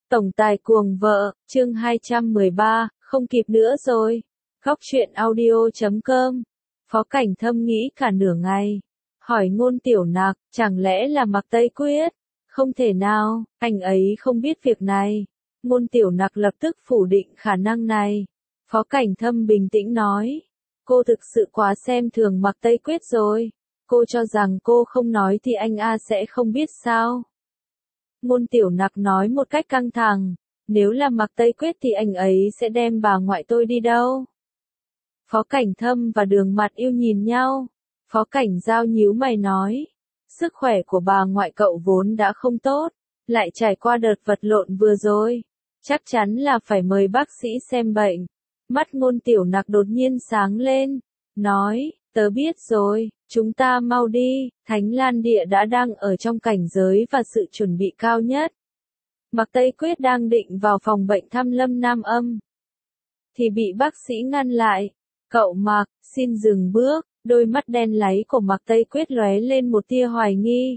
Tổng tài cuồng vợ, chương 213, không kịp nữa rồi. Góc truyện audio.com. Phó Cảnh Thâm nghĩ cả nửa ngày. Hỏi Ngôn Tiểu Nặc, chẳng lẽ là Mạc Tây Quyết? Không thể nào, anh ấy không biết việc này. Ngôn Tiểu Nặc lập tức phủ định khả năng này. Phó Cảnh Thâm bình tĩnh nói. Cô thực sự quá xem thường Mạc Tây Quyết rồi. Cô cho rằng cô không nói thì anh sẽ không biết sao? Ngôn Tiểu Nặc nói một cách căng thẳng, nếu là Mạc Tây Quyết thì anh ấy sẽ đem bà ngoại tôi đi đâu? Phó Cảnh Thâm và Đường Mặt Yêu nhìn nhau, Phó Cảnh Giao nhíu mày nói, sức khỏe của bà ngoại cậu vốn đã không tốt, lại trải qua đợt vật lộn vừa rồi, chắc chắn là phải mời bác sĩ xem bệnh. Mắt Ngôn Tiểu Nặc đột nhiên sáng lên, nói, tớ biết rồi, chúng ta mau đi, Thánh Lan Địa đã đang ở trong cảnh giới và sự chuẩn bị cao nhất. Mạc Tây Quyết đang định vào phòng bệnh thăm Lâm Nam Âm, thì bị bác sĩ ngăn lại. Cậu Mạc, xin dừng bước, đôi mắt đen láy của Mạc Tây Quyết lóe lên một tia hoài nghi.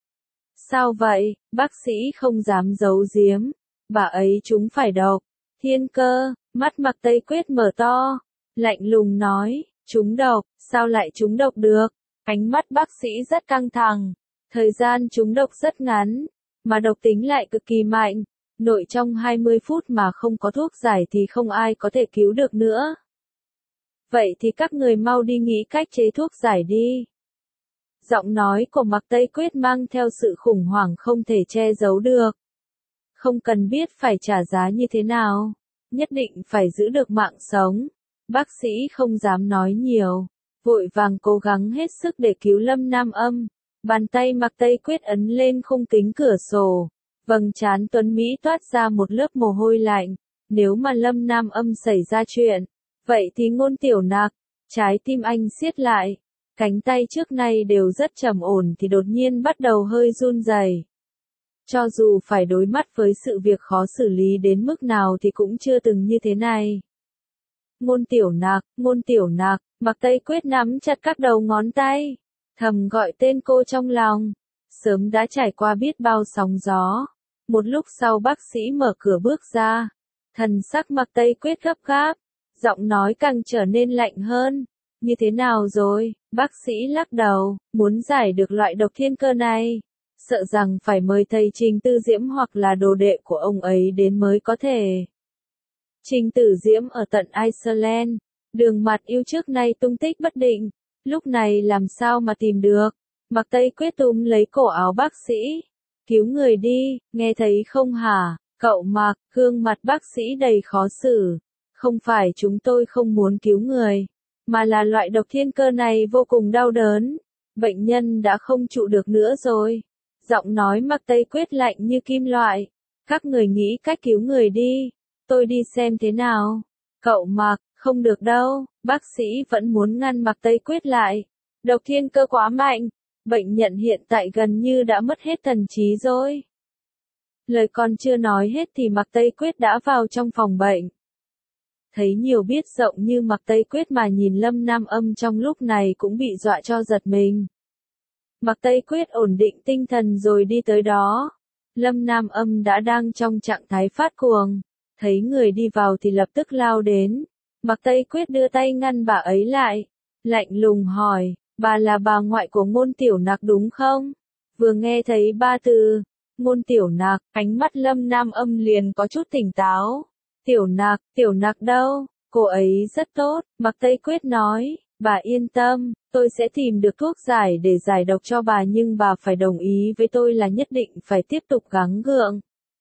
Sao vậy, bác sĩ không dám giấu giếm, bà ấy trúng phải độc. Thiên Cơ, mắt Mạc Tây Quyết mở to, lạnh lùng nói, trúng độc, sao lại trúng độc được? Ánh mắt bác sĩ rất căng thẳng, thời gian trúng độc rất ngắn, mà độc tính lại cực kỳ mạnh, nội trong 20 phút mà không có thuốc giải thì không ai có thể cứu được nữa. Vậy thì các người mau đi nghĩ cách chế thuốc giải đi. Giọng nói của Mạc Tây Quyết mang theo sự khủng hoảng không thể che giấu được. Không cần biết phải trả giá như thế nào, nhất định phải giữ được mạng sống. Bác sĩ không dám nói nhiều, vội vàng cố gắng hết sức để cứu Lâm Nam Âm. Bàn tay Mạc Tây Quyết ấn lên khung kính cửa sổ, vầng trán tuấn Mỹ toát ra một lớp mồ hôi lạnh. Nếu mà Lâm Nam Âm xảy ra chuyện, vậy thì Ngôn Tiểu Nặc, trái tim anh siết lại, cánh tay trước nay đều rất trầm ổn thì đột nhiên bắt đầu hơi run rẩy. Cho dù phải đối mắt với sự việc khó xử lý đến mức nào thì cũng chưa từng như thế này. Ngôn Tiểu Nặc, Mạc Tây Quyết nắm chặt các đầu ngón tay, thầm gọi tên cô trong lòng. Sớm đã trải qua biết bao sóng gió. Một lúc sau bác sĩ mở cửa bước ra, thần sắc Mạc Tây Quyết gấp gáp, giọng nói càng trở nên lạnh hơn. Như thế nào rồi? Bác sĩ lắc đầu, muốn giải được loại độc thiên cơ này, sợ rằng phải mời thầy Trình Tư Diễm hoặc là đồ đệ của ông ấy đến mới có thể. Trình Tử Diễm ở tận Iceland, Đường Mặt Yêu trước nay tung tích bất định, lúc này làm sao mà tìm được? Mạc Tây Quyết túm lấy cổ áo bác sĩ, cứu người đi, nghe thấy không hả? Cậu Mạc, gương mặt bác sĩ đầy khó xử. Không phải chúng tôi không muốn cứu người, mà là loại độc thiên cơ này vô cùng đau đớn. Bệnh nhân đã không trụ được nữa rồi. Giọng nói Mạc Tây Quyết lạnh như kim loại. Các người nghĩ cách cứu người đi, tôi đi xem thế nào. Cậu Mạc, không được đâu, bác sĩ vẫn muốn ngăn Mạc Tây Quyết lại. Độc thiên cơ quá mạnh, bệnh nhân hiện tại gần như đã mất hết thần trí rồi. Lời còn chưa nói hết thì Mạc Tây Quyết đã vào trong phòng bệnh. Thấy nhiều biết rộng như Mạc Tây Quyết mà nhìn Lâm Nam Âm trong lúc này cũng bị dọa cho giật mình. Mạc Tây Quyết ổn định tinh thần rồi đi tới đó. Lâm Nam Âm đã đang trong trạng thái phát cuồng, thấy người đi vào thì lập tức lao đến. Mạc Tây Quyết đưa tay ngăn bà ấy lại, lạnh lùng hỏi, bà là bà ngoại của Ngôn Tiểu Nặc đúng không? Vừa nghe thấy ba từ Ngôn Tiểu Nặc, ánh mắt Lâm Nam Âm liền có chút tỉnh táo. Tiểu Nặc đâu? Cô ấy rất tốt, Mạc Tây Quyết nói, bà yên tâm, tôi sẽ tìm được thuốc giải để giải độc cho bà nhưng bà phải đồng ý với tôi là nhất định phải tiếp tục gắng gượng.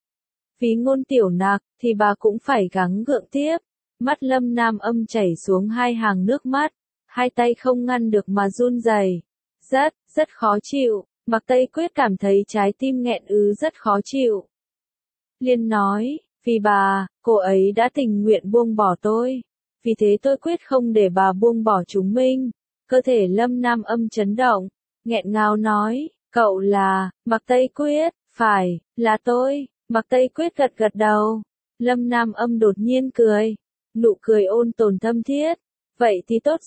Vì Ngôn Tiểu Nặc, thì bà cũng phải gắng gượng tiếp. Mắt Lâm Nam Âm chảy xuống hai hàng nước mắt, hai tay không ngăn được mà run rẩy. Rất khó chịu, Mạc Tây Quyết cảm thấy trái tim nghẹn rất khó chịu. Liên nói, vì bà, cô ấy đã tình nguyện buông bỏ tôi. Vì thế tôi quyết không để bà buông bỏ chúng mình. Cơ thể Lâm Nam Âm chấn động, nghẹn ngào nói, cậu là, Mạc Tây Quyết, phải, là tôi. Mạc Tây Quyết gật gật đầu. Lâm Nam Âm đột nhiên cười, nụ cười ôn tồn thâm thiết. Vậy thì tốt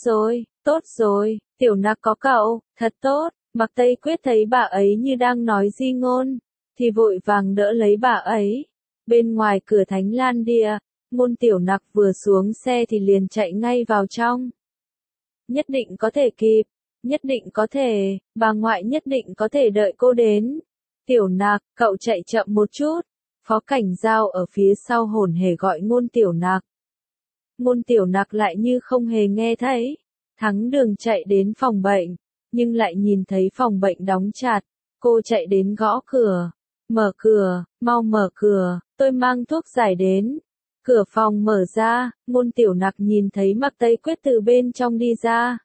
rồi, Tiểu Nặc có cậu, thật tốt. Mạc Tây Quyết thấy bà ấy như đang nói di ngôn, thì vội vàng đỡ lấy bà ấy. Bên ngoài cửa Thánh Lan Địa, Ngôn Tiểu Nặc vừa xuống xe thì liền chạy ngay vào trong. Nhất định có thể kịp, nhất định có thể, bà ngoại nhất định có thể đợi cô đến. Tiểu Nặc, cậu chạy chậm một chút. Phó Cảnh Giao ở phía sau hồn hề gọi Ngôn Tiểu Nặc. Ngôn Tiểu Nặc lại như không hề nghe thấy. Thắng đường chạy đến phòng bệnh, nhưng lại nhìn thấy phòng bệnh đóng chặt. Cô chạy đến gõ cửa. Mở cửa, mau mở cửa, tôi mang thuốc giải đến. Cửa phòng mở ra, Ngôn Tiểu Nặc nhìn thấy Mạc Tây Quyết từ bên trong đi ra.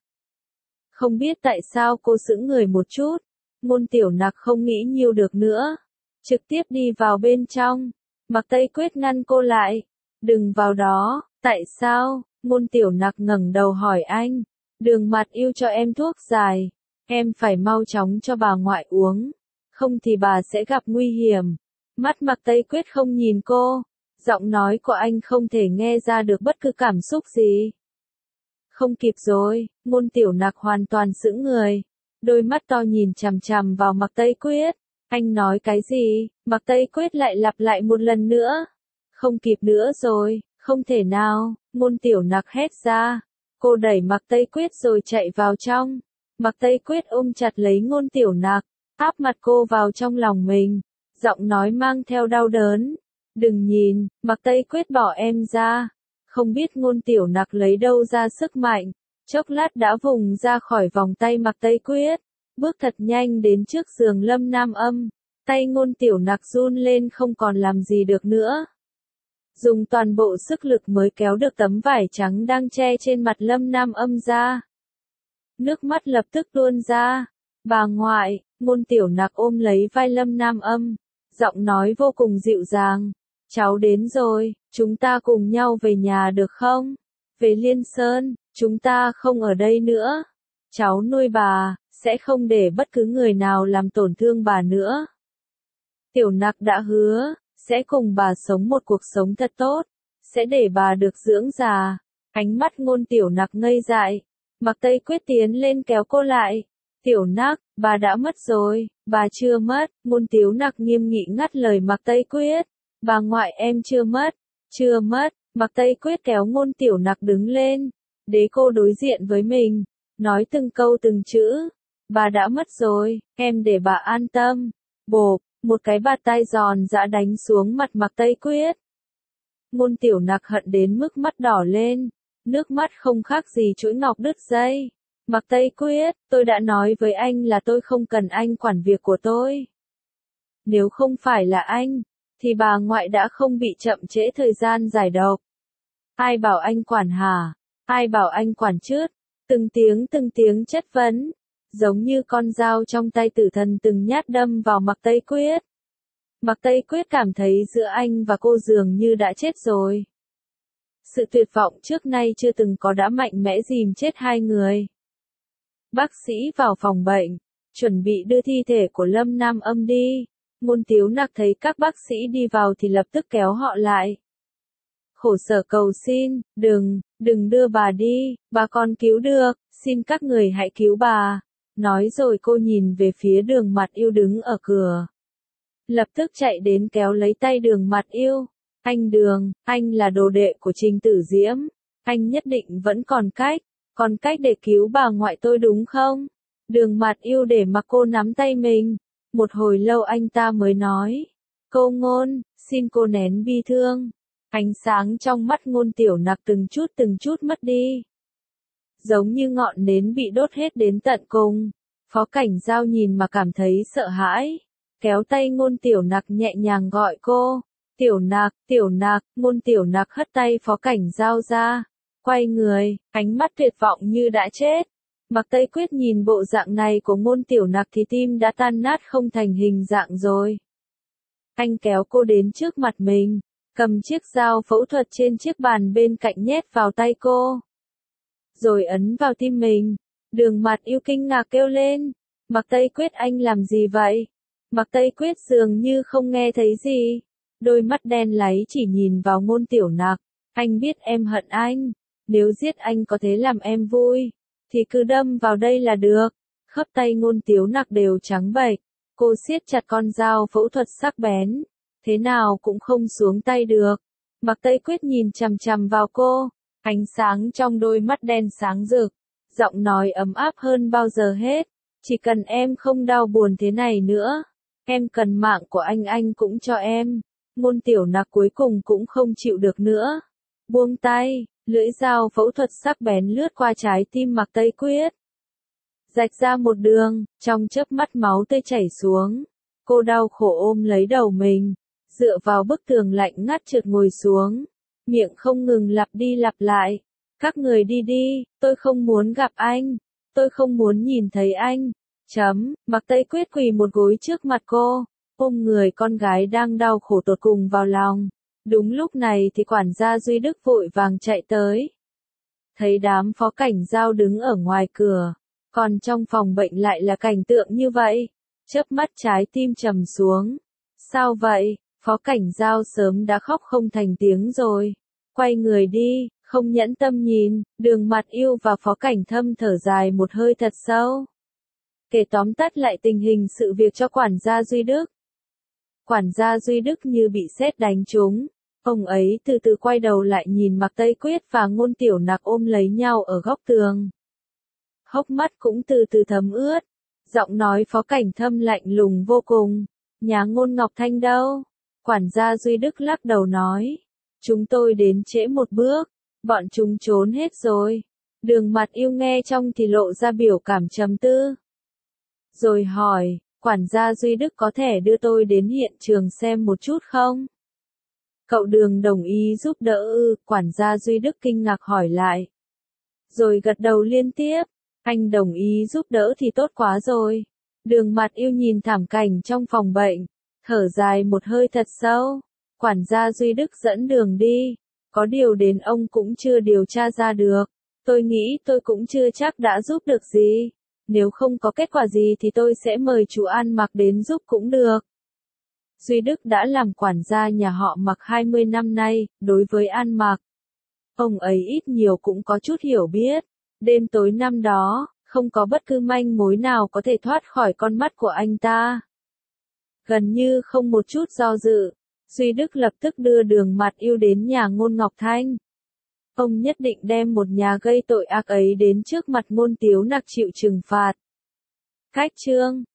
Không biết tại sao cô sững người một chút. Ngôn Tiểu Nặc không nghĩ nhiều được nữa. Trực tiếp đi vào bên trong. Mạc Tây Quyết ngăn cô lại. Đừng vào đó, tại sao? Ngôn Tiểu Nặc ngẩng đầu hỏi anh. Đường Mặt Yêu cho em thuốc giải. Em phải mau chóng cho bà ngoại uống. Không thì bà sẽ gặp nguy hiểm. Mắt Mạc Tây Quyết không nhìn cô. Giọng nói của anh không thể nghe ra được bất cứ cảm xúc gì. Không kịp rồi, Ngôn Tiểu Nặc hoàn toàn sững người. Đôi mắt to nhìn chằm chằm vào Mạc Tây Quyết. Anh nói cái gì? Mạc Tây Quyết lại lặp lại một lần nữa. Không kịp nữa rồi, không thể nào, Ngôn Tiểu Nặc hét ra. Cô đẩy Mạc Tây Quyết rồi chạy vào trong. Mạc Tây Quyết ôm chặt lấy Ngôn Tiểu Nặc, áp mặt cô vào trong lòng mình. Giọng nói mang theo đau đớn. Đừng nhìn, Mạc Tây Quyết bỏ em ra. Không biết Ngôn Tiểu Nặc lấy đâu ra sức mạnh. Chốc lát đã vùng ra khỏi vòng tay Mạc Tây Quyết. Bước thật nhanh đến trước giường Lâm Nam Âm. Tay Ngôn Tiểu Nặc run lên không còn làm gì được nữa. Dùng toàn bộ sức lực mới kéo được tấm vải trắng đang che trên mặt Lâm Nam Âm ra. Nước mắt lập tức tuôn ra. Bà ngoại, Ngôn Tiểu Nặc ôm lấy vai Lâm Nam Âm. Giọng nói vô cùng dịu dàng. Cháu đến rồi, chúng ta cùng nhau về nhà được không? Về Liên Sơn, chúng ta không ở đây nữa. Cháu nuôi bà, sẽ không để bất cứ người nào làm tổn thương bà nữa. Tiểu Nặc đã hứa, sẽ cùng bà sống một cuộc sống thật tốt, sẽ để bà được dưỡng già. Ánh mắt Ngôn Tiểu Nặc ngây dại. Mạc Tây Quyết tiến lên kéo cô lại. Tiểu Nặc, bà đã mất rồi, bà chưa mất. Ngôn Tiểu Nặc nghiêm nghị ngắt lời Mạc Tây Quyết. Bà ngoại em chưa mất, chưa mất. Mạc Tây Quyết kéo Ngôn Tiểu Nặc đứng lên, để cô đối diện với mình, nói từng câu từng chữ. Bà đã mất rồi, em để bà an tâm. Bộp, một cái bạt tai giòn giã đánh xuống mặt Mạc Tây Quyết. Ngôn Tiểu Nặc hận đến mức mắt đỏ lên, nước mắt không khác gì chuỗi ngọc đứt dây. Mạc Tây Quyết, tôi đã nói với anh là tôi không cần anh quản việc của tôi. Nếu không phải là anh, thì bà ngoại đã không bị chậm trễ thời gian giải độc. Ai bảo anh quản hả? Ai bảo anh quản chứ? Từng tiếng chất vấn, giống như con dao trong tay tử thần từng nhát đâm vào Mạc Tây Quyết. Mạc Tây Quyết cảm thấy giữa anh và cô dường như đã chết rồi. Sự tuyệt vọng trước nay chưa từng có đã mạnh mẽ dìm chết hai người. Bác sĩ vào phòng bệnh, chuẩn bị đưa thi thể của Lâm Nam Âm đi. Ngôn Tiểu Nặc thấy các bác sĩ đi vào thì lập tức kéo họ lại. Khổ sở cầu xin, đừng đưa bà đi, bà còn cứu được, xin các người hãy cứu bà. Nói rồi cô nhìn về phía Đường Mặt Yêu đứng ở cửa. Lập tức chạy đến kéo lấy tay Đường Mặt Yêu. Anh Đường, anh là đồ đệ của Trình Tử Diễm. Anh nhất định vẫn còn cách để cứu bà ngoại tôi đúng không? Đường Mặt Yêu để mặc cô nắm tay mình. Một hồi lâu anh ta mới nói. Cô Ngôn, xin cô nén bi thương. Ánh sáng trong mắt Ngôn Tiểu Nặc từng chút mất đi. Giống như ngọn nến bị đốt hết đến tận cùng. Phó Cảnh Giao nhìn mà cảm thấy sợ hãi. Kéo tay Ngôn Tiểu Nặc nhẹ nhàng gọi cô. Tiểu Nặc, Ngôn Tiểu Nặc hất tay Phó Cảnh Giao ra. Quay người, ánh mắt tuyệt vọng như đã chết. Mạc Tây Quyết nhìn bộ dạng này của Ngôn Tiểu Nặc thì tim đã tan nát không thành hình dạng rồi. Anh kéo cô đến trước mặt mình, cầm chiếc dao phẫu thuật trên chiếc bàn bên cạnh nhét vào tay cô. Rồi ấn vào tim mình. Đường Mặt Yêu kinh ngạc kêu lên. Mạc Tây Quyết anh làm gì vậy? Mạc Tây Quyết dường như không nghe thấy gì. Đôi mắt đen láy chỉ nhìn vào Ngôn Tiểu Nặc. Anh biết em hận anh. Nếu giết anh có thể làm em vui, thì cứ đâm vào đây là được. Khớp tay Ngôn Tiểu Nặc đều trắng bệch. Cô siết chặt con dao phẫu thuật sắc bén. thế nào cũng không xuống tay được. Mạc Tây Quyết nhìn chằm chằm vào cô, ánh sáng trong đôi mắt đen sáng rực, giọng nói ấm áp hơn bao giờ hết. Chỉ cần em không đau buồn thế này nữa, em cần mạng của anh cũng cho em. Ngôn Tiểu Nặc cuối cùng cũng không chịu được nữa. Buông tay, lưỡi dao phẫu thuật sắc bén lướt qua trái tim Mạc Tây Quyết. Rạch ra một đường, trong chớp mắt máu tươi chảy xuống. Cô đau khổ ôm lấy đầu mình, dựa vào bức tường lạnh ngắt trượt ngồi xuống. Miệng không ngừng lặp đi lặp lại. Các người đi đi, tôi không muốn gặp anh. Tôi không muốn nhìn thấy anh. Mạc Tây Quyết quỳ một gối trước mặt cô, ôm người con gái đang đau khổ tột cùng vào lòng. Đúng lúc này thì quản gia Duy Đức vội vàng chạy tới. Thấy đám phó cảnh giao đứng ở ngoài cửa, còn trong phòng bệnh lại là cảnh tượng như vậy. Chớp mắt trái tim trầm xuống. Sao vậy? Phó cảnh giao sớm đã khóc không thành tiếng rồi. Quay người đi, không nhẫn tâm nhìn, Đường Mặt Yêu và Phó Cảnh Thâm thở dài một hơi thật sâu. Kể tóm tắt lại tình hình sự việc cho quản gia Duy Đức. Quản gia Duy Đức như bị sét đánh trúng. Ông ấy từ từ quay đầu lại nhìn Mạc Tây Quyết và Ngôn Tiểu Nặc ôm lấy nhau ở góc tường. Hốc mắt cũng từ từ thấm ướt. Giọng nói Phó Cảnh Thâm lạnh lùng vô cùng. Nhà Ngôn Ngọc Thanh đâu? Quản gia Duy Đức lắc đầu nói. Chúng tôi đến trễ một bước. Bọn chúng trốn hết rồi. Đường Mặt Yêu nghe trong thì lộ ra biểu cảm trầm tư. Rồi hỏi, quản gia Duy Đức có thể đưa tôi đến hiện trường xem một chút không? Cậu Đường đồng ý giúp đỡ ư? Quản gia Duy Đức kinh ngạc hỏi lại. Rồi gật đầu liên tiếp, anh đồng ý giúp đỡ thì tốt quá rồi. Đường Mặt Yêu nhìn thảm cảnh trong phòng bệnh, thở dài một hơi thật sâu. Quản gia Duy Đức dẫn đường đi, có điều đến ông cũng chưa điều tra ra được. Tôi nghĩ tôi cũng chưa chắc đã giúp được gì. Nếu không có kết quả gì thì tôi sẽ mời chú An Mặc đến giúp cũng được. Duy Đức đã làm quản gia nhà họ Mặc 20 năm nay, đối với An Mặc, ông ấy ít nhiều cũng có chút hiểu biết. Đêm tối năm đó, không có bất cứ manh mối nào có thể thoát khỏi con mắt của anh ta. Gần như không một chút do dự, Duy Đức lập tức đưa Đường Mặt Yêu đến nhà Ngôn Ngọc Thanh. Ông nhất định đem một nhà gây tội ác ấy đến trước mặt Ngôn Tiếu Nặc chịu trừng phạt. Cách chương